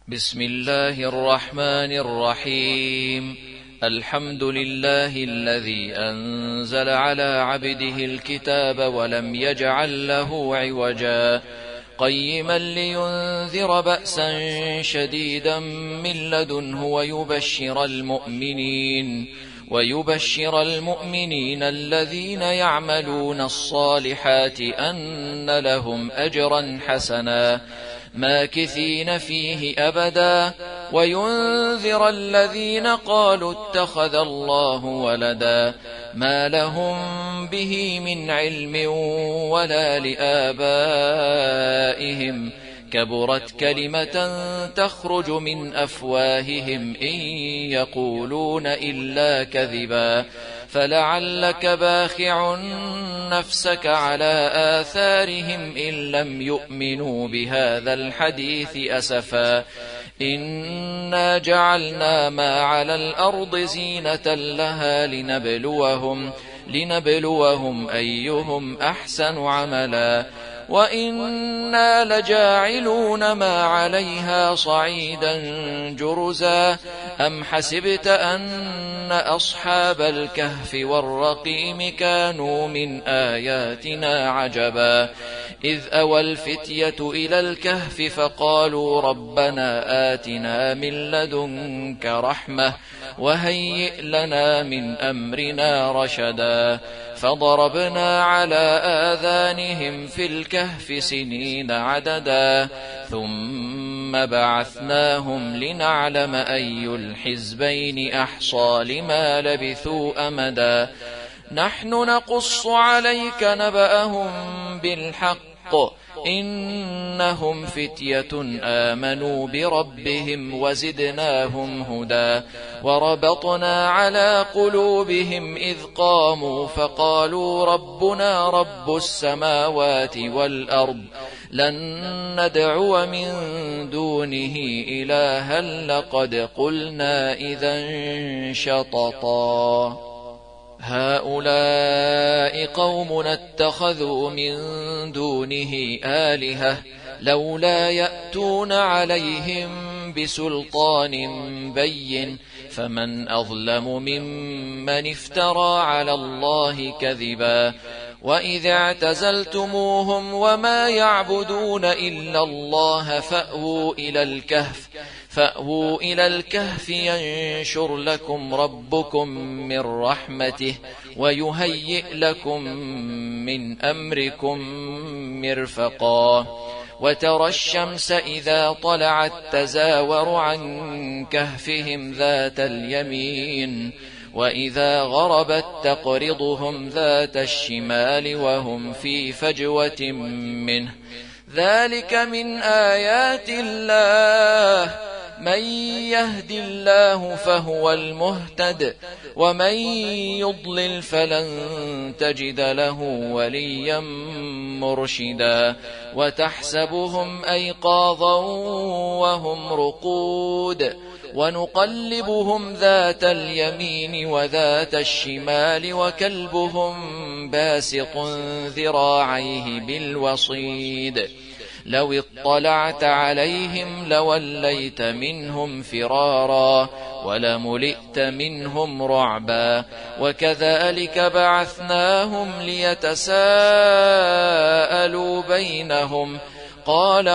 بسم الله الرحمن الرحيم. الحمد لله الذي أنزل على عبده الكتاب ولم يجعل له عوجا قيما لينذر بأسا شديدا من لدنه ويبشر المؤمنين الذين يعملون الصالحات أن لهم أجرا حسنا ماكثين فيه أبدا وينذر الذين قالوا اتخذ الله ولدا ما لهم به من علم ولا لآبائهم كبرت كلمة تخرج من أفواههم إن يقولون إلا كذبا فلعلك باخع نفسك على آثارهم إن لم يؤمنوا بهذا الحديث أسفا إنا جعلنا ما على الأرض زينة لها لنبلوهم أيهم أحسن عملا وإنا لجاعلون ما عليها صعيدا جرزا أم حسبت أن أصحاب الكهف والرقيم كانوا من آياتنا عجبا إذ أوى الفتية إلى الكهف فقالوا ربنا آتنا من لدنك رحمة وهيئ لنا من أمرنا رشدا فضربنا على آذانهم في الكهف سنين عددا ثم بعثناهم لنعلم أي الحزبين أحصى لما لبثوا أمدا نحن نقص عليك نبأهم بالحق إنهم فتية آمنوا بربهم وزدناهم هدى وربطنا على قلوبهم إذ قاموا فقالوا ربنا رب السماوات والأرض لن ندعو من دونه إلها لقد قلنا إذا شططا هؤلاء قومنا اتخذوا من دونه آلهة لولا يأتون عليهم بسلطان بين فمن أظلم ممن افترى على الله كذبا وإذ اعتزلتموهم وما يعبدون إلا الله فأووا إلى الكهف ينشر لكم ربكم من رحمته ويهيئ لكم من أمركم مرفقا وترى الشمس إذا طلعت تزاور عن كهفهم ذات اليمين وإذا غربت تقرضهم ذات الشمال وهم في فجوة منه ذلك من آيات الله من يهد الله فهو المهتد ومن يضلل فلن تجد له وليا مرشدا وتحسبهم أيقاظا وهم رقود ونقلبهم ذات اليمين وذات الشمال وكلبهم باسط ذراعيه بالوصيد لو اطلعت عليهم لوليت منهم فرارا ولملئت منهم رعبا وكذلك بعثناهم ليتساءلوا بينهم قال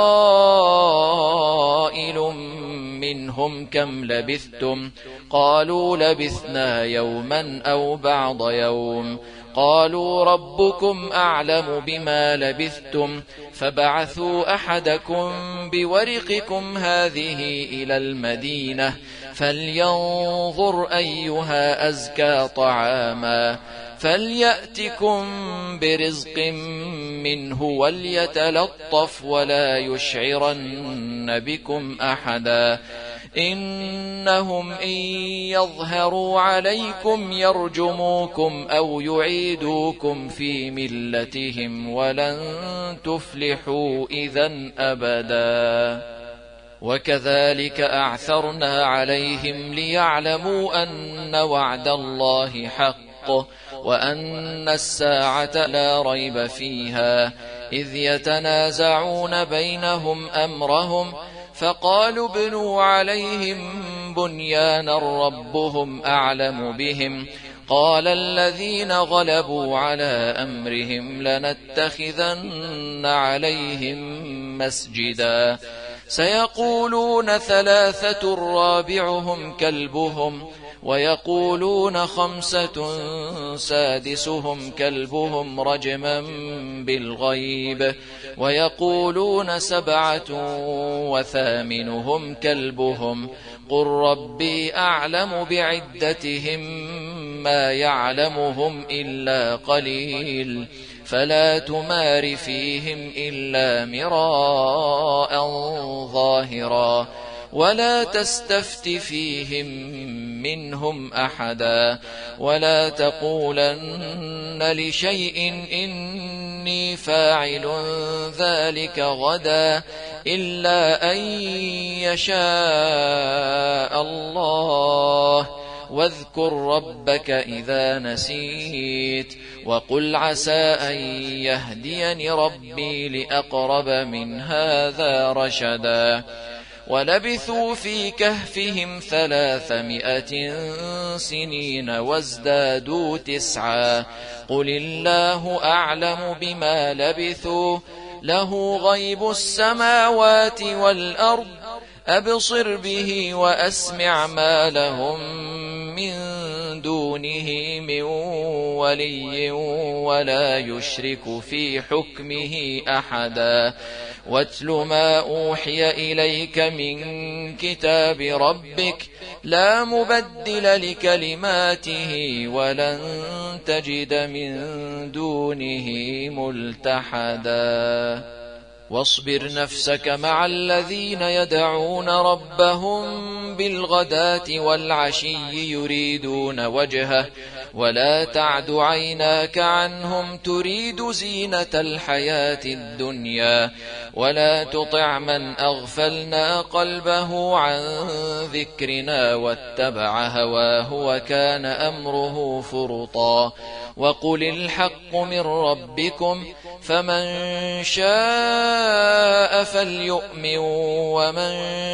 قائل منهم كم لبثتم قالوا لبثنا يوما أو بعض يوم قالوا ربكم أعلم بما لبثتم فبعثوا أحدكم بورقكم هذه إلى المدينة فلينظر أيها أزكى طعاما فليأتكم برزق منه وليتلطف ولا يشعرن بكم أحدا إنهم إن يظهروا عليكم يرجموكم أو يعيدوكم في ملتهم ولن تفلحوا إذن أبدا وكذلك أعثرنا عليهم ليعلموا أن وعد الله حق وأن الساعة لا ريب فيها إذ يتنازعون بينهم أمرهم فقالوا ابنوا عليهم بنيانا ربهم أعلم بهم قال الذين غلبوا على أمرهم لنتخذن عليهم مسجدا سيقولون ثلاثة رابعهم كلبهم ويقولون 5 سادسهم كلبهم رجما بالغيب ويقولون 7 وثامنهم كلبهم قل ربي أعلم بعدتهم ما يعلمهم إلا قليل فلا تمار فيهم إلا مراء ظاهرا ولا تستفت فيهم منهم أحدا ولا تقولن لشيء إني فاعل ذلك غدا إلا أن يشاء الله واذكر ربك إذا نسيت وقل عسى أن يهديني ربي لأقرب من هذا رشدا ولبثوا في كهفهم 300 سنين وازدادوا 9 قل الله أعلم بما لبثوا له غيب السماوات والأرض أبصر به وأسمع ما لهم من دونه من ولي ولا يشرك في حكمه أحدا واتل ما أوحي إليك من كتاب ربك لا مبدل لكلماته ولن تجد من دونه ملتحدا واصبر نفسك مع الذين يدعون ربهم بالغداة والعشي يريدون وجهه ولا تعد عيناك عنهم تريد زينة الحياة الدنيا ولا تطع من أغفلنا قلبه عن ذكرنا واتبع هواه وكان أمره فرطا وقل الحق من ربكم فمن شاء فليؤمن ومن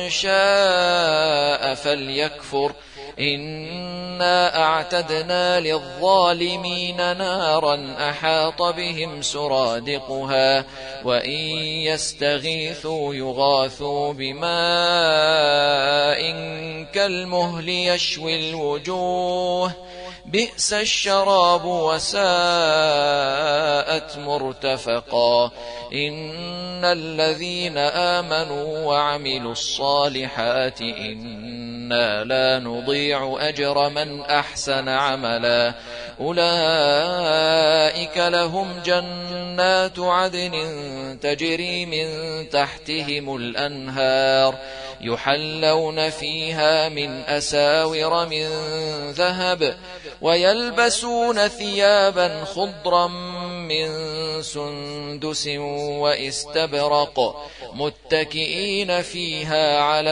شاء فليكفر إنا أعتدنا للظالمين نارا أحاط بهم سرادقها وإن يستغيثوا يغاثوا بماء كالمهل يشوي الوجوه بئس الشراب وساءت مرتفقا إن الذين آمنوا وعملوا الصالحات إنا لا نضيع أجر من أحسن عملا أولئك لهم جنات عدن تجري من تحتهم الأنهار يحلون فيها من أساور من ذهب ويلبسون ثيابا خضرا من سندس واستبرق متكئين فيها على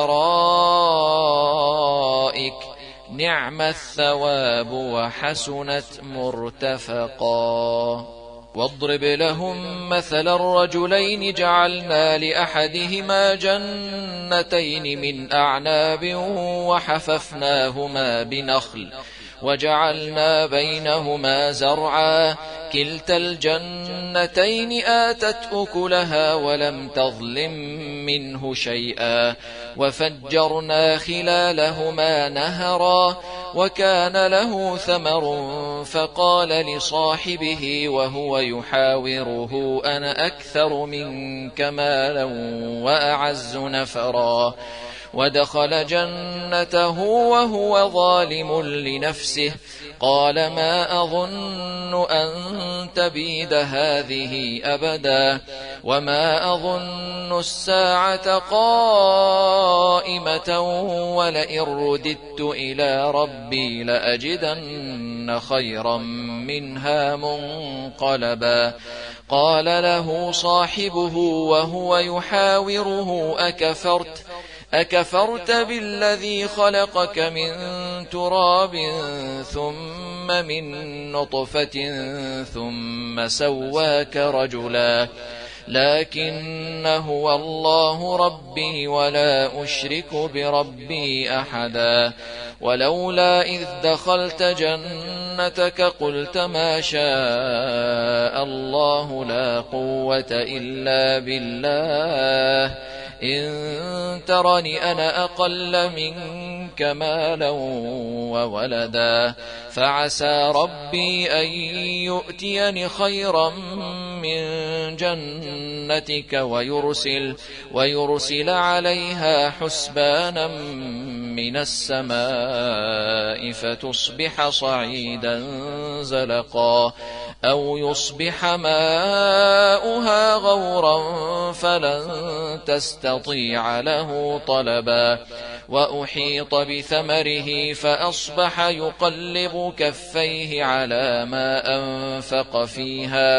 الأرائك نعم الثواب وحسنت مرتفقا واضرب لهم مثل الرجلين جعلنا لأحدهما جنتين من أعناب وحففناهما بنخل وجعلنا بينهما زرعا كلتا الجنتين آتت أكلها ولم تظلم منه شيئا وفجرنا خلالهما نهرا وكان له ثمر فقال لصاحبه وهو يحاوره أنا أكثر منك مالا وأعز نفرا ودخل جنته وهو ظالم لنفسه قال ما أظن أن تبيد هذه أبدا وما أظن الساعة قائمة ولئن رددت إلى ربي لأجدن خيرا منها منقلبا قال له صاحبه وهو يحاوره أكفرت بالذي خلقك من تراب ثم من نطفة ثم سواك رجلا لكن هو الله ربي ولا أشرك بربي أحدا ولولا إذ دخلت جنتك قلت ما شاء الله لا قوة إلا بالله إن ترني أنا أقل منك مالا وولدا فعسى ربي أن يؤتيني خيرا من جنتك ويرسل عليها حسبانا من السماء فتصبح صعيدا زلقا أو يصبح ماؤها غورا فلن تستطيع له طلبا وأحيط بثمره فأصبح يقلب كفيه على ما أنفق فيها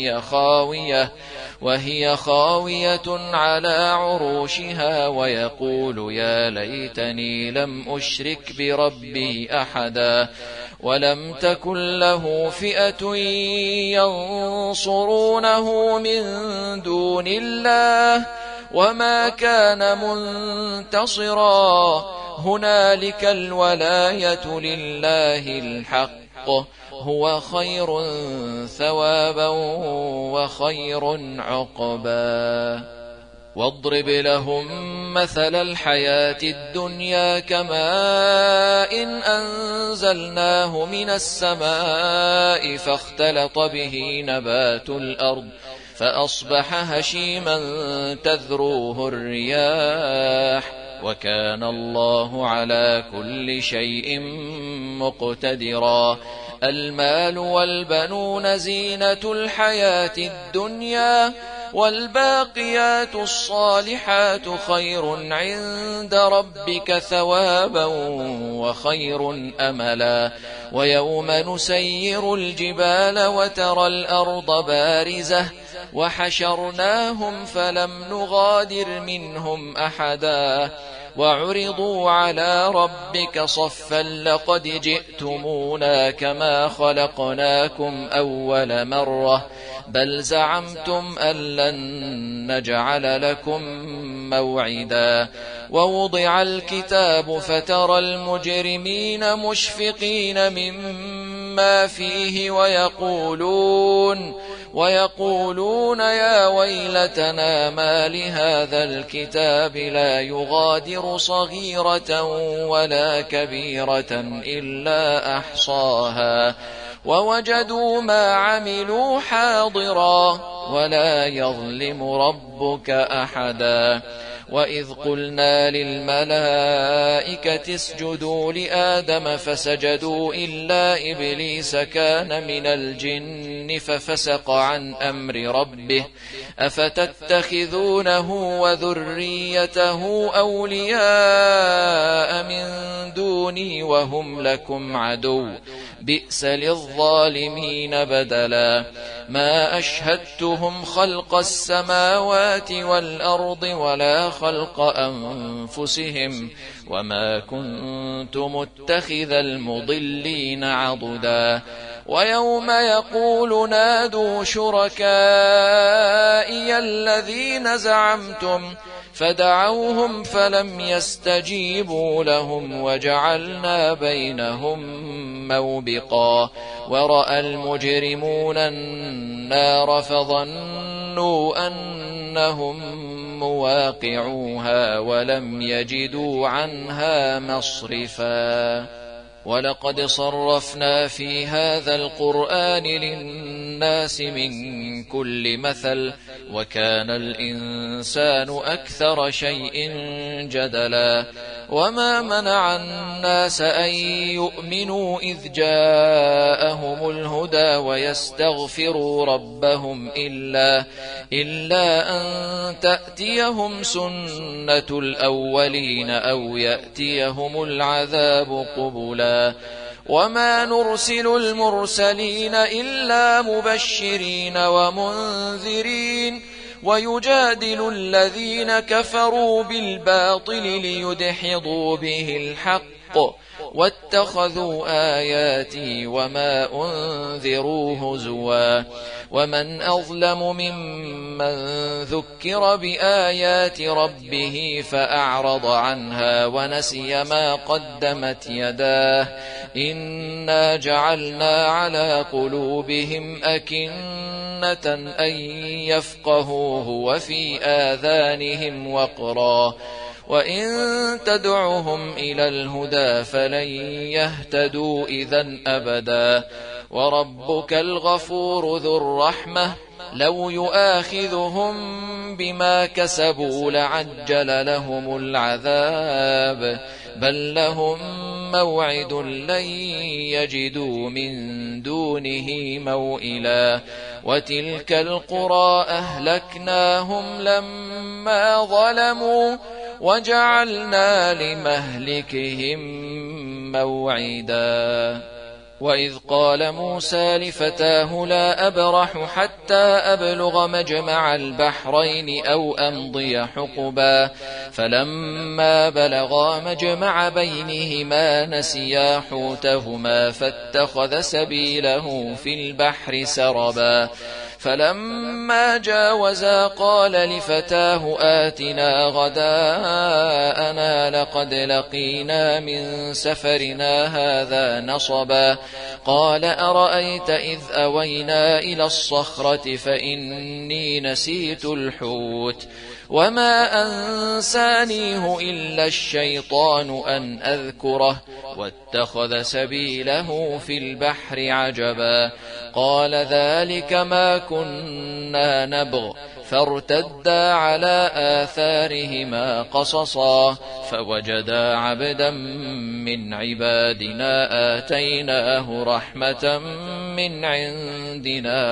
وهي خاوية على عروشها ويقول يا ليتني لم أشرك بربي أحدا ولم تكن له فئة ينصرونه من دون الله وما كان منتصرا هنالك الولاية لله الحق هو خير ثوابا وخير عقبا واضرب لهم مثل الحياة الدنيا كماء أنزلناه من السماء فاختلط به نبات الأرض فأصبح هشيما تذروه الرياح وكان الله على كل شيء مقتدرا المال والبنون زينة الحياة الدنيا والباقيات الصالحات خير عند ربك ثوابا وخير أملا ويوم نسير الجبال وترى الأرض بارزة وحشرناهم فلم نغادر منهم أحدا وعرضوا على ربك صفا لقد جئتمونا كما خلقناكم أول مرة بل زعمتم أن لن نجعل لكم موعدا ووضع الكتاب فترى المجرمين مشفقين مما فيه ويقولون يا ويلتنا ما لهذا الكتاب لا يغادر صغيرة ولا كبيرة إلا أحصاها ووجدوا ما عملوا حاضرا ولا يظلم ربك أحدا وإذ قلنا للملائكة اسجدوا لآدم فسجدوا إلا إبليس كان من الجن ففسق عن أمر ربه أفتتخذونه وذريته أولياء من دوني وهم لكم عدو بئس للظالمين بدلا ما أشهدتهم خلق السماوات والأرض ولا خلق أنفسهم وما كنت متخذ المضلين عضدا ويوم يقول نادوا شركائي الذين زعمتم فدعوهم فلم يستجيبوا لهم وجعلنا بينهم موبقا ورأى المجرمون النار فظنوا أنهم مواقعوها ولم يجدوا عنها مصرفا ولقد صرفنا في هذا القرآن للناس من كل مثل وكان الإنسان أكثر شيء جدلا وما منع الناس أن يؤمنوا إذ جاءهم الهدى ويستغفروا ربهم إلا أن تأتيهم سنة الأولين أو يأتيهم العذاب قبلا وما نرسل المرسلين إلا مبشرين ومنذرين ويجادل الذين كفروا بالباطل ليدحضوا به الحق واتخذوا آياتي وما أنذروا هزوا ومن أظلم ممن ذكر بآيات ربه فأعرض عنها ونسي ما قدمت يداه إنا جعلنا على قلوبهم أكنة أن يفقهوه وفي آذانهم وقرا وإن تدعهم إلى الهدى فلن يهتدوا إذن أبدا وربك الغفور ذو الرحمة لو يؤاخذهم بما كسبوا لعجل لهم العذاب بل لهم موعد لن يجدوا من دونه موئلا وتلك القرى أهلكناهم لما ظلموا وجعلنا لمهلكهم موعدا وإذ قال موسى لفتاه لا أبرح حتى أبلغ مجمع البحرين أو أمضي حقبا فلما بلغا مجمع بينهما نسيا حوتهما فاتخذ سبيله في البحر سربا فلما جاوزا قال لفتاه آتنا غداءنا لقد لقينا من سفرنا هذا نصبا قال أرأيت إذ أوينا إلى الصخرة فإني نسيت الحوت وما أنسانيه إلا الشيطان أن أذكره واتخذ سبيله في البحر عجبا قال ذلك ما كنا نبغ فارتدا على آثارهما قصصا فوجدا عبدا من عبادنا آتيناه رحمة من عندنا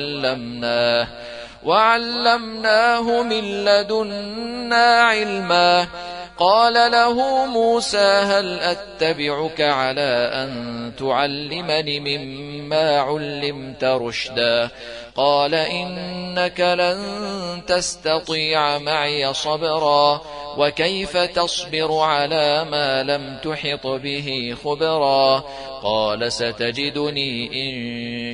وعلمناه من لدنا علما قال له موسى هل أتبعك على أن تعلمني مما علمت رشدا قال إنك لن تستطيع معي صبرا وكيف تصبر على ما لم تحط به خبرا قال ستجدني إن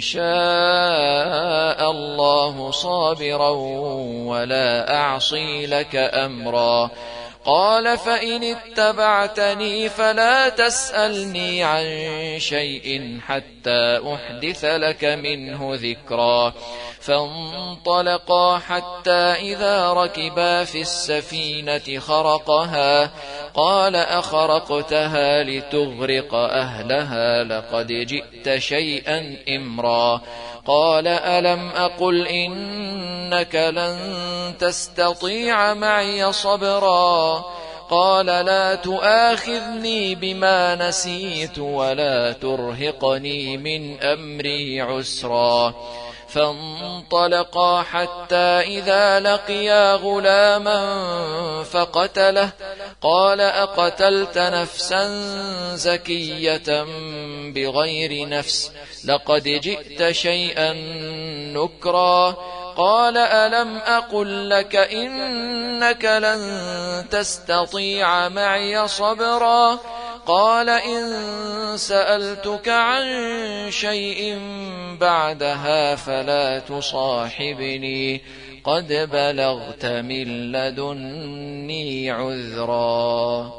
شاء الله صابرا ولا أعصي لك أمرا قال فإن اتبعتني فلا تسألني عن شيء حتى أحدث لك منه ذكرا فانطلقا حتى إذا ركبا في السفينة خرقها قال أخرقتها لتغرق أهلها لقد جئت شيئا إمرا قال ألم أقل إنك لن تستطيع معي صبرا قال لا تؤاخذني بما نسيت ولا ترهقني من أمري عسرا فانطلقا حتى إذا لقيا غلاما فقتله قال أقتلت نفسا زكية بغير نفس لقد جئت شيئا نكرا قال ألم أقل لك إنك لن تستطيع معي صبرا قال إن سألتك عن شيء بعدها فلا تصاحبني قد بلغت من لدني عذرا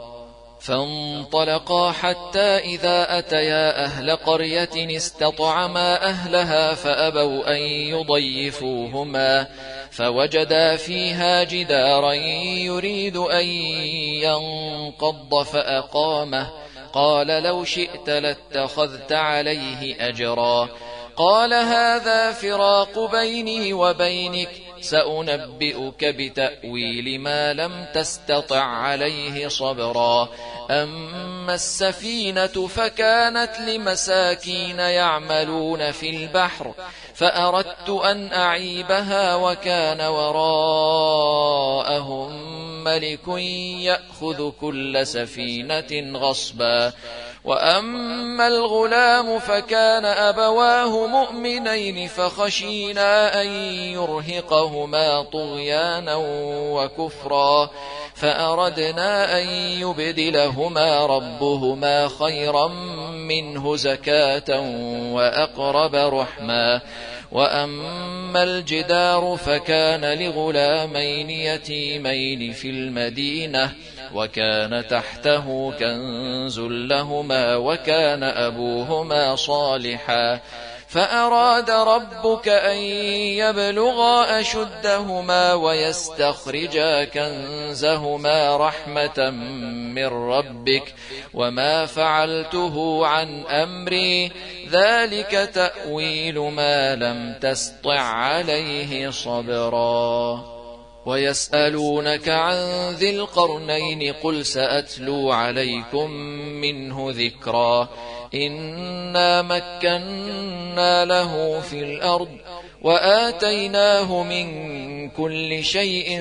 فانطلقا حتى إذا أتيا أهل قرية استطعما أهلها فأبوا أن يضيفوهما فوجدا فيها جدارا يريد أن ينقض فأقامه قال لو شئت لاتخذت عليه أجرا قال هذا فراق بيني وبينك سأنبئك بتأويل ما لم تستطع عليه صبرا أما السفينة فكانت لمساكين يعملون في البحر فأردت أن أعيبها وكان وراءهم ملك يأخذ كل سفينة غصبا وأما الغلام فكان أبواه مؤمنين فخشينا أن يرهقهما طغيانا وكفرا فأردنا أن يبدلهما ربهما خيرا منه زكاة وأقرب رحما. وأما الجدار فكان لغلامين يتيمين في المدينة وكان تحته كنز لهما وكان أبوهما صالحا فأراد ربك أن يبلغا أشدهما ويستخرجا كنزهما رحمة من ربك وما فعلته عن أمري ذلك تأويل ما لم تسطع عليه صبرا. ويسألونك عن ذي القرنين قل سأتلو عليكم منه ذكرا. إنا مكنا له في الأرض وآتيناه من كل شيء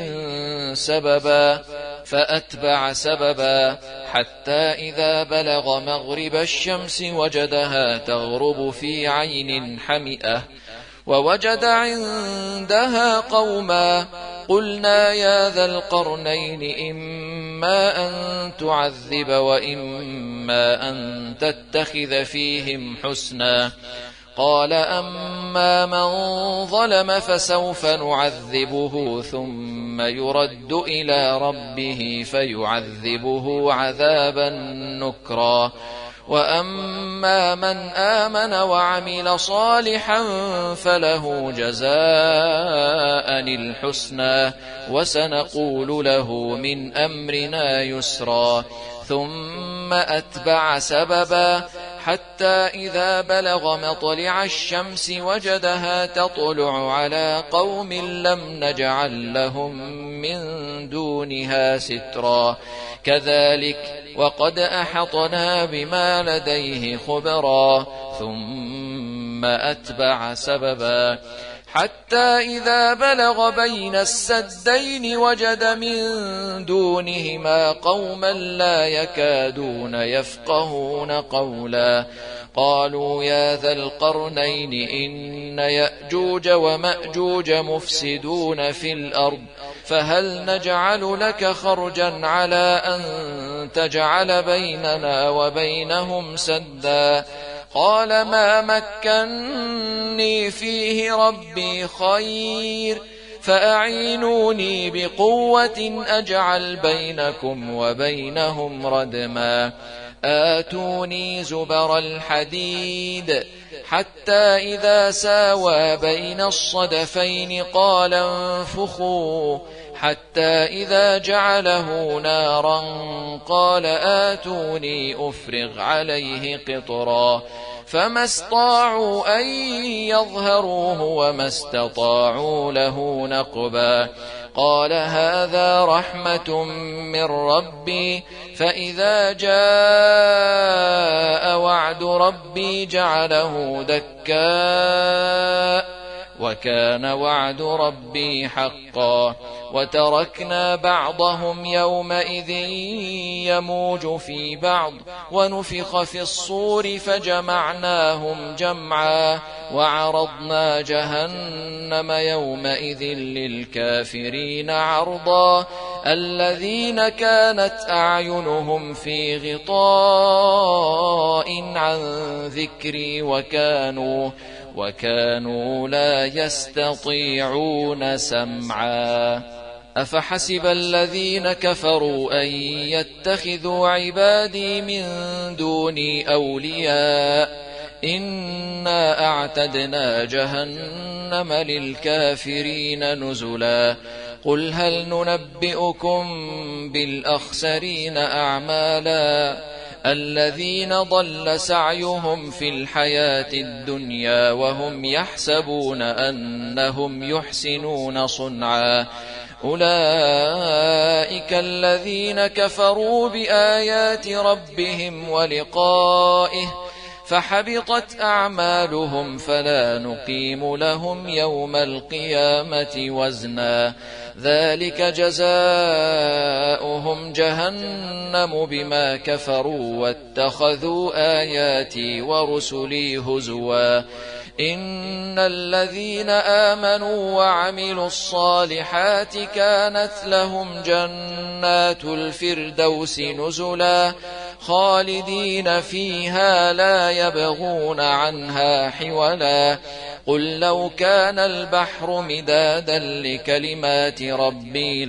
سببا فأتبع سببا حتى إذا بلغ مغرب الشمس وجدها تغرب في عين حمئة ووجد عندها قوما قلنا يا ذا القرنين إما أن تعذب وإما أن تتخذ فيهم حسنا. قال أما من ظلم فسوف نعذبه ثم يرد إلى ربه فيعذبه عذابا نكرا. وأما من آمن وعمل صالحا فله جزاء الحسنى وسنقول له من أمرنا يسرا. ثم أتبع سببا حتى إذا بلغ مطلع الشمس وجدها تطلع على قوم لم نجعل لهم من دونها سترا. كذلك وقد أحطنا بما لديه خبرا. ثم أتبع سببا حتى إذا بلغ بين السدين وجد من دونهما قوما لا يكادون يفقهون قولا. قالوا يا ذا القرنين إن يأجوج ومأجوج مفسدون في الأرض فهل نجعل لك خرجا على أن تجعل بيننا وبينهم سدا. قال ما مكني فيه ربي خير فأعينوني بقوة أجعل بينكم وبينهم ردما. آتوني زبر الحديد حتى إذا ساوى بين الصدفين قال انفخوا حتى إذا جعله نارا قال آتوني أفرغ عليه قطرا. فما استطاعوا أن يظهروه وما استطاعوا له نقبا. قال هذا رحمة من ربي فإذا جاء وعد ربي جعله دكاء وكان وعد ربي حقا. وتركنا بعضهم يومئذ يموج في بعض ونفخ في الصور فجمعناهم جمعا وعرضنا جهنم يومئذ للكافرين عرضا. الذين كانت أعينهم في غطاء عن ذكري وكانوا لا يستطيعون سمعا. أفحسب الذين كفروا أن يتخذوا عبادي من دوني أولياء إنا أعتدنا جهنم للكافرين نزلا. قل هل ننبئكم بالأخسرين أعمالا الذين ضل سعيهم في الحياة الدنيا وهم يحسبون أنهم يحسنون صنعا. أولئك الذين كفروا بآيات ربهم ولقائه فحبطت أعمالهم فلا نقيم لهم يوم القيامة وزنا. ذلك جزاؤهم جهنم بما كفروا واتخذوا آياتي ورسلي هزوا. إن الذين آمنوا وعملوا الصالحات كانت لهم جنات الفردوس نزلا خالدين فيها لا يبغون عنها حولا قل لو كان البحر مدادا لكلمات ربي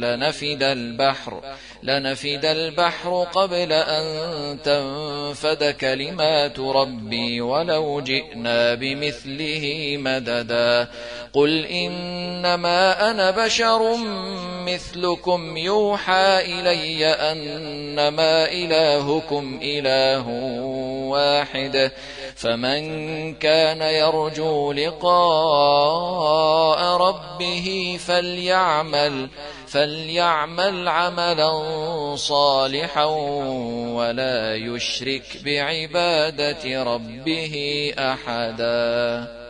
لنفد البحر قبل أن تنفد كلمات ربي ولو جئنا بمثله مددا قل إنما أنا بشر مثلكم يوحى إلي أنما إلهكم إله واحد فمن كان يرجو لقاء ربه فليعمل عملا صالحا ولا يشرك بعبادة ربه أحدا.